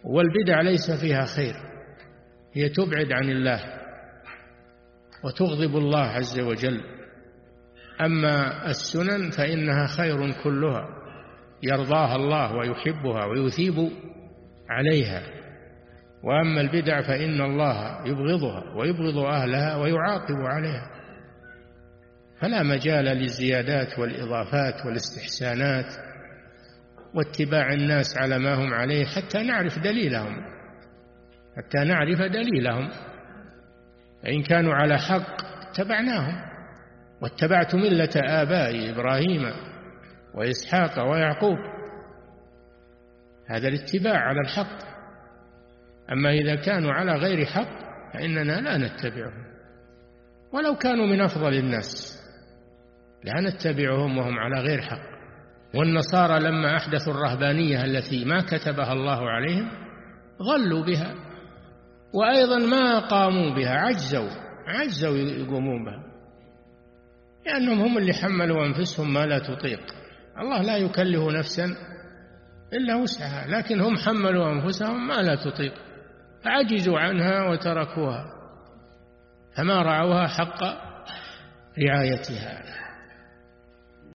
والبدع ليس فيها خير، هي تبعد عن الله وتغضب الله عز وجل. أما السنن فإنها خير كلها، يرضاها الله ويحبها ويثيب عليها. وأما البدع فإن الله يبغضها ويبغض أهلها ويعاقب عليها. فلا مجال للزيادات والإضافات والاستحسانات واتباع الناس على ما هم عليه حتى نعرف دليلهم. فإن كانوا على حق اتبعناهم، واتبعت ملة آبائي إبراهيم وإسحاق ويعقوب، هذا الاتباع على الحق. أما إذا كانوا على غير حق فإننا لا نتبعهم، ولو كانوا من أفضل الناس لا نتبعهم وهم على غير حق. والنصارى لما أحدثوا الرهبانية التي ما كتبها الله عليهم غلوا بها، وأيضا ما قاموا بها، عجزوا يقومون بها، لأنهم هم اللي حملوا أنفسهم ما لا تطيق. الله لا يكلف نفسا إلا وسعها، لكن هم حملوا أنفسهم ما لا تطيق فعجزوا عنها وتركوها، فما رعوها حق رعايتها.